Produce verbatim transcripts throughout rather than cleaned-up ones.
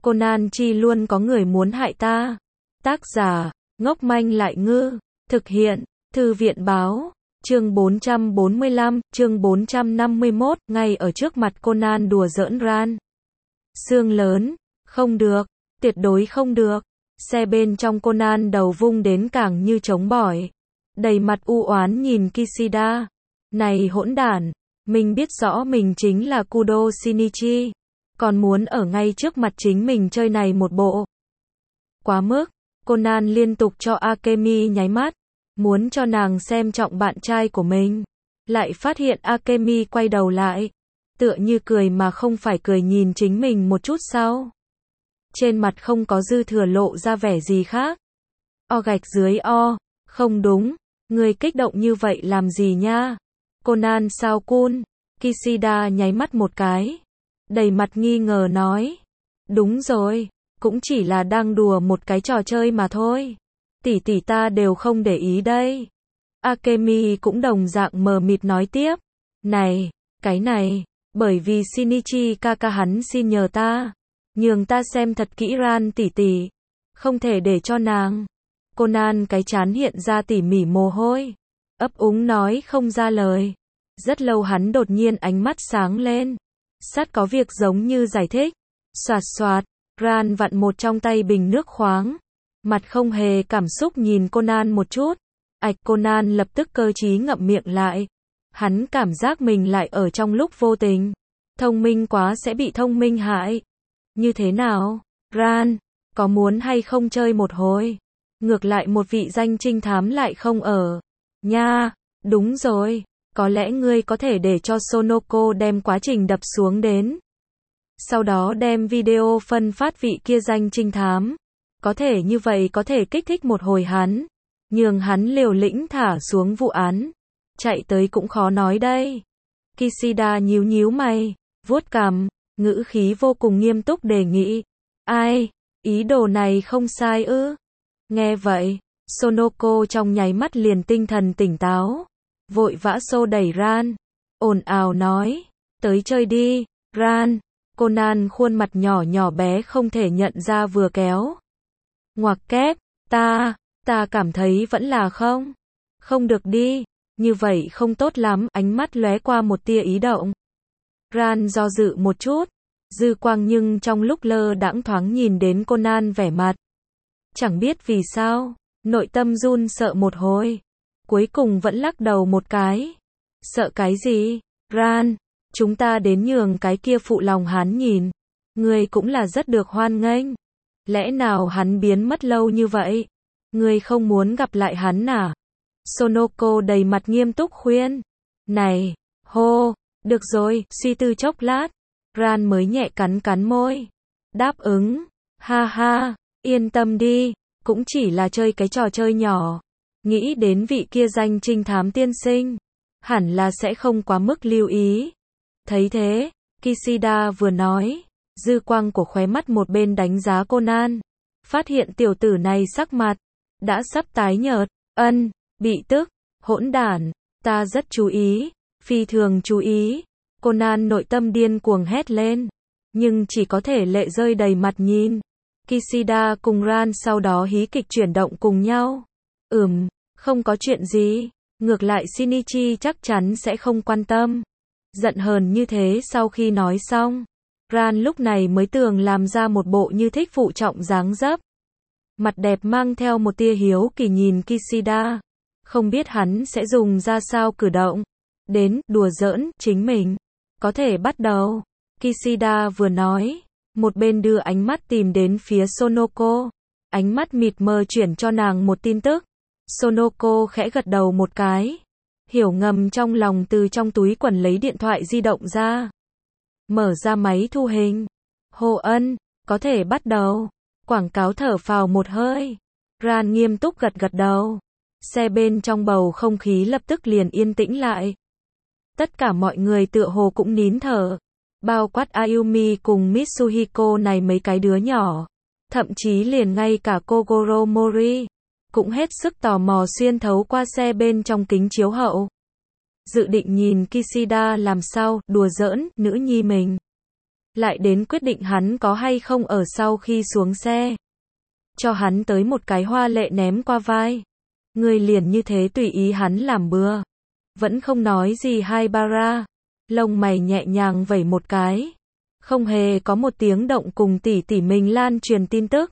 Conan chi luôn có người muốn hại ta. Tác giả, ngốc manh lại ngư. Thực hiện, Thư viện báo. Chương bốn trăm bốn mươi lăm, chương bốn trăm năm mươi mốt, ngay ở trước mặt Conan đùa giỡn Ran. Xương lớn, không được, tuyệt đối không được. Xe bên trong Conan đầu vung đến càng như trống bỏi. Đầy mặt u oán nhìn Kishida. Này hỗn đản, mình biết rõ mình chính là Kudo Shinichi. Còn muốn ở ngay trước mặt chính mình chơi này một bộ. Quá mức, Conan liên tục cho Akemi nháy mắt. Muốn cho nàng xem trọng bạn trai của mình. Lại phát hiện Akemi quay đầu lại. Tựa như cười mà không phải cười nhìn chính mình một chút sau. Trên mặt không có dư thừa lộ ra vẻ gì khác. O gạch dưới O. Không đúng. Người kích động như vậy làm gì nha? Conan sao cool? Kishida nháy mắt một cái. Đầy mặt nghi ngờ nói. Đúng rồi. Cũng chỉ là đang đùa một cái trò chơi mà thôi. Tỷ tỷ ta đều không để ý đây. Akemi cũng đồng dạng mờ mịt nói tiếp. Này, cái này, bởi vì Shinichi Kaka hắn xin nhờ ta. Nhường ta xem thật kỹ Ran tỷ tỷ. Không thể để cho nàng. Conan cái trán hiện ra tỉ mỉ mồ hôi. Ấp úng nói không ra lời. Rất lâu hắn đột nhiên ánh mắt sáng lên. Sát có việc giống như giải thích. Xoạt xoạt, Ran vặn một trong tay bình nước khoáng. Mặt không hề cảm xúc nhìn Conan một chút. Ạch Conan lập tức cơ trí ngậm miệng lại. Hắn cảm giác mình lại ở trong lúc vô tình. Thông minh quá sẽ bị thông minh hại. Như thế nào? Ran, có muốn hay không chơi một hồi? Ngược lại một vị danh trinh thám lại không ở. Nha, đúng rồi. Có lẽ ngươi có thể để cho Sonoko đem quá trình đập xuống đến. Sau đó đem video phân phát vị kia danh trinh thám. Có thể như vậy có thể kích thích một hồi hắn. Nhường hắn liều lĩnh thả xuống vụ án. Chạy tới cũng khó nói đây. Kishida nhíu nhíu mày, vuốt cằm, ngữ khí vô cùng nghiêm túc đề nghị. Ai, ý đồ này không sai ư? Nghe vậy, Sonoko trong nháy mắt liền tinh thần tỉnh táo. Vội vã xô đẩy Ran. Ồn ào nói. Tới chơi đi, Ran. Conan khuôn mặt nhỏ nhỏ bé không thể nhận ra vừa kéo. Ngoặc kép, ta, ta cảm thấy vẫn là không. Không được đi, như vậy không tốt lắm, ánh mắt lóe qua một tia ý động. Ran do dự một chút, dư quang nhưng trong lúc lơ đãng thoáng nhìn đến Conan vẻ mặt. Chẳng biết vì sao, nội tâm run sợ một hồi. Cuối cùng vẫn lắc đầu một cái. Sợ cái gì? Ran, chúng ta đến nhường cái kia phụ lòng hắn nhìn. Người cũng là rất được hoan nghênh. Lẽ nào hắn biến mất lâu như vậy? Người không muốn gặp lại hắn à? Sonoko đầy mặt nghiêm túc khuyên. Này, hô, được rồi, suy tư chốc lát. Ran mới nhẹ cắn cắn môi. Đáp ứng, ha ha, yên tâm đi, cũng chỉ là chơi cái trò chơi nhỏ. Nghĩ đến vị kia danh trinh thám tiên sinh, hẳn là sẽ không quá mức lưu ý. Thấy thế, Kishida vừa nói, dư quang của khóe mắt một bên đánh giá Conan, phát hiện tiểu tử này sắc mặt đã sắp tái nhợt, ân, bị tức, hỗn đản, ta rất chú ý, phi thường chú ý. Conan nội tâm điên cuồng hét lên, nhưng chỉ có thể lệ rơi đầy mặt nhìn. Kishida cùng Ran sau đó hí kịch chuyển động cùng nhau. Ừm, không có chuyện gì, ngược lại Shinichi chắc chắn sẽ không quan tâm. Giận hờn như thế sau khi nói xong, Ran lúc này mới tường làm ra một bộ như thích phụ trọng dáng dấp. Mặt đẹp mang theo một tia hiếu kỳ nhìn Kishida. Không biết hắn sẽ dùng ra sao cử động. Đến, đùa giỡn, chính mình. Có thể bắt đầu. Kishida vừa nói, một bên đưa ánh mắt tìm đến phía Sonoko. Ánh mắt mịt mờ chuyển cho nàng một tin tức. Sonoko khẽ gật đầu một cái. Hiểu ngầm trong lòng từ trong túi quần lấy điện thoại di động ra. Mở ra máy thu hình. Hồ Ân, có thể bắt đầu. Quảng cáo thở phào một hơi. Ran nghiêm túc gật gật đầu. Xe bên trong bầu không khí lập tức liền yên tĩnh lại. Tất cả mọi người tựa hồ cũng nín thở. Bao quát Ayumi cùng Mitsuhiko này mấy cái đứa nhỏ. Thậm chí liền ngay cả Kogoro Mori. Cũng hết sức tò mò xuyên thấu qua xe bên trong kính chiếu hậu. Dự định nhìn Kishida làm sao, đùa giỡn, nữ nhi mình. lại đến quyết định hắn có hay không ở sau khi xuống xe. Cho hắn tới một cái hoa lệ ném qua vai. Ngươi liền như thế tùy ý hắn làm bừa. Vẫn không nói gì Haibara. Lông mày nhẹ nhàng vẩy một cái. Không hề có một tiếng động cùng tỷ tỷ mình lan truyền tin tức.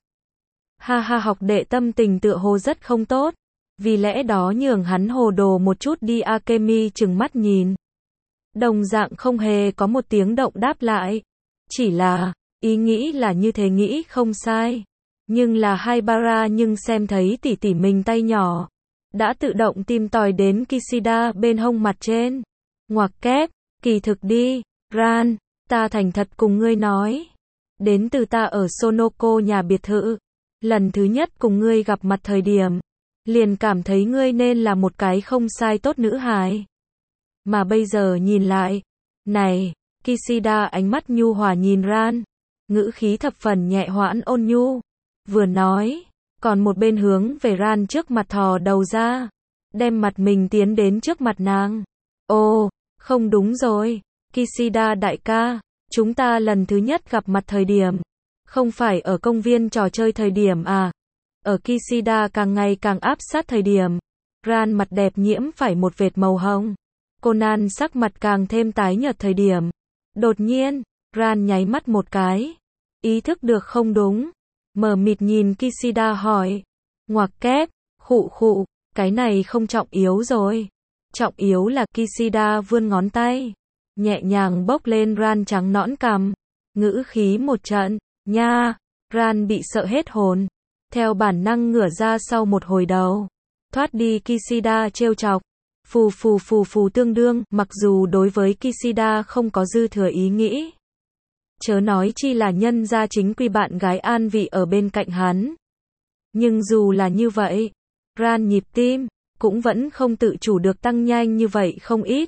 Ha ha, học đệ tâm tình tựa hồ rất không tốt. Vì lẽ đó nhường hắn hồ đồ một chút đi. Akemi trừng mắt nhìn. Đồng dạng không hề có một tiếng động đáp lại. Chỉ là, ý nghĩ là như thế nghĩ không sai. Nhưng là Haibara nhưng xem thấy tỷ tỷ mình tay nhỏ. Đã tự động tìm tòi đến Kishida bên hông mặt trên. Ngoặc kép, kỳ thực đi, Ran, ta thành thật cùng ngươi nói. Đến từ ta ở Sonoko nhà biệt thự. Lần thứ nhất cùng ngươi gặp mặt thời điểm. Liền cảm thấy ngươi nên là một cái không sai tốt nữ hài. Mà bây giờ nhìn lại. Này, Kishida ánh mắt nhu hòa nhìn Ran. Ngữ khí thập phần nhẹ hoãn ôn nhu. Vừa nói, còn một bên hướng về Ran trước mặt thò đầu ra. Đem mặt mình tiến đến trước mặt nàng. Ồ, không đúng rồi. Kishida đại ca, chúng ta lần thứ nhất gặp mặt thời điểm. Không phải ở công viên trò chơi thời điểm à. Ở Kishida càng ngày càng áp sát thời điểm. Ran mặt đẹp nhiễm phải một vệt màu hồng. Conan sắc mặt càng thêm tái nhợt thời điểm. Đột nhiên, Ran nháy mắt một cái. Ý thức được không đúng. Mờ mịt nhìn Kishida hỏi. Ngoặc kép, khụ khụ, cái này không trọng yếu rồi. Trọng yếu là Kishida vươn ngón tay. Nhẹ nhàng bốc lên Ran trắng nõn cằm. Ngữ khí một trận, nha. Ran bị sợ hết hồn. Theo bản năng ngửa ra sau một hồi đầu. Thoát đi Kishida trêu chọc. Phù phù phù phù tương đương, mặc dù đối với Kishida không có dư thừa ý nghĩ. Chớ nói chi là nhân gia chính quy bạn gái an vị ở bên cạnh hắn. Nhưng dù là như vậy, Ran nhịp tim, cũng vẫn không tự chủ được tăng nhanh như vậy không ít.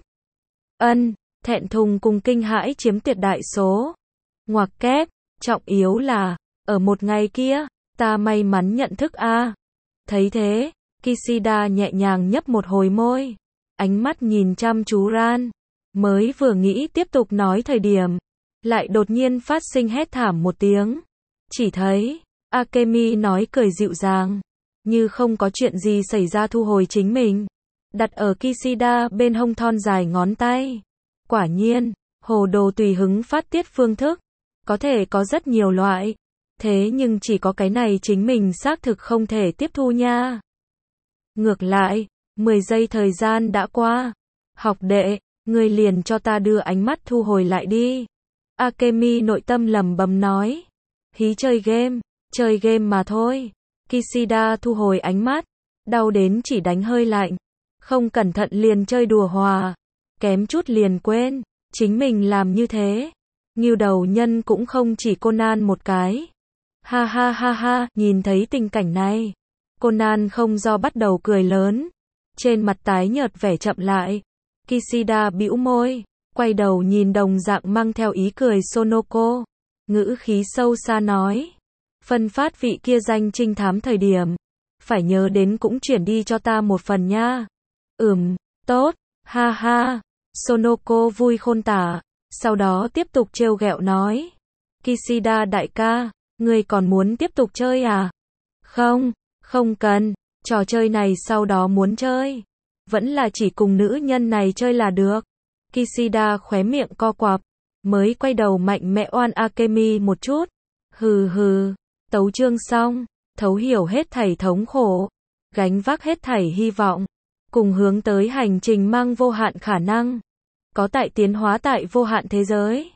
Ân, thẹn thùng cùng kinh hãi chiếm tuyệt đại số. Ngoặc kép, trọng yếu là, ở một ngày kia, ta may mắn nhận thức a. Thấy thế, Kishida nhẹ nhàng nhấp một hồi môi. Ánh mắt nhìn chăm chú Ran. Mới vừa nghĩ tiếp tục nói thời điểm. Lại đột nhiên phát sinh hét thảm một tiếng. Chỉ thấy, Akemi nói cười dịu dàng. Như không có chuyện gì xảy ra thu hồi chính mình. Đặt ở Kishida bên hông thon dài ngón tay. Quả nhiên, hồ đồ tùy hứng phát tiết phương thức. Có thể có rất nhiều loại. Thế nhưng chỉ có cái này chính mình xác thực không thể tiếp thu nha. Ngược lại, mười giây thời gian đã qua. Học đệ, ngươi liền cho ta đưa ánh mắt thu hồi lại đi. Akemi nội tâm lẩm bẩm nói. Hí chơi game, chơi game mà thôi. Kishida thu hồi ánh mắt. Đau đến chỉ đánh hơi lạnh. Không cẩn thận liền chơi đùa hòa. Kém chút liền quên. Chính mình làm như thế. Ngưu đầu nhân cũng không chỉ Conan một cái. Ha ha ha ha, nhìn thấy tình cảnh này. Conan không do bắt đầu cười lớn. Trên mặt tái nhợt vẻ chậm lại. Kishida bĩu môi. Quay đầu nhìn đồng dạng mang theo ý cười Sonoko. Ngữ khí sâu xa nói. Phân phát vị kia danh trinh thám thời điểm. Phải nhớ đến cũng chuyển đi cho ta một phần nha. Ừm, tốt, ha ha. Sonoko vui khôn tả. Sau đó tiếp tục trêu ghẹo nói. Kishida đại ca, ngươi còn muốn tiếp tục chơi à? Không, không cần. Trò chơi này sau đó muốn chơi. Vẫn là chỉ cùng nữ nhân này chơi là được. Kishida khóe miệng co quặp. Mới quay đầu mạnh mẽ oan Akemi một chút. Hừ hừ. Tấu chương xong. Thấu hiểu hết thảy thống khổ. Gánh vác hết thảy hy vọng. Cùng hướng tới hành trình mang vô hạn khả năng. Có tại tiến hóa tại vô hạn thế giới.